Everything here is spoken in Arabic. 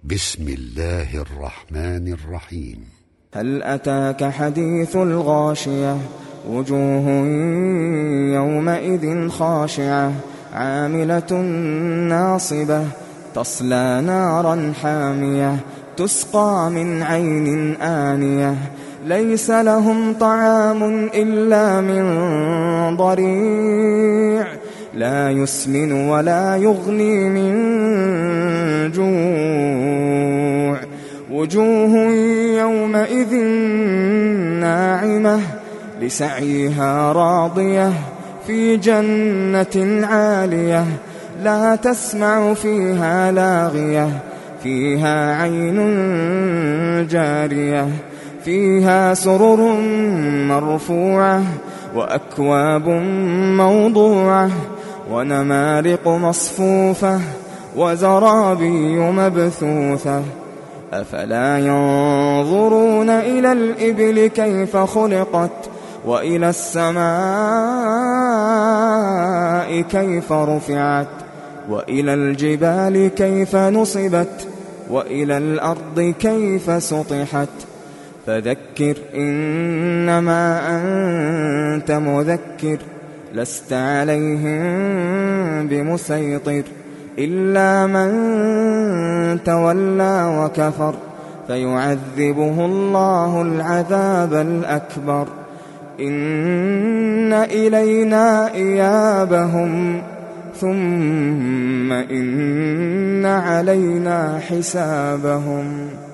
بسم الله الرحمن الرحيم. هل أتاك حديث الغاشية وجوه يومئذ خاشعة عاملة ناصبة تصلى نارا حامية تسقى من عين آنية ليس لهم طعام إلا من ضريع لا يسمن ولا يغني من جوع وجوه يومئذ ناعمة لسعيها راضية في جنة عالية لا تسمع فيها لاغية فيها عين جارية فيها سرر مرفوعة وأكواب موضوعة ونمارق مصفوفة وزرابي مبثوثة أفلا ينظرون إلى الإبل كيف خلقت وإلى السماء كيف رفعت وإلى الجبال كيف نصبت وإلى الأرض كيف سطحت فذكر إنما أنت مذكر لست عليهم بمسيطر إلا من تولى وكفر فيعذبه الله العذاب الأكبر إن إلينا إيابهم ثم إن علينا حسابهم.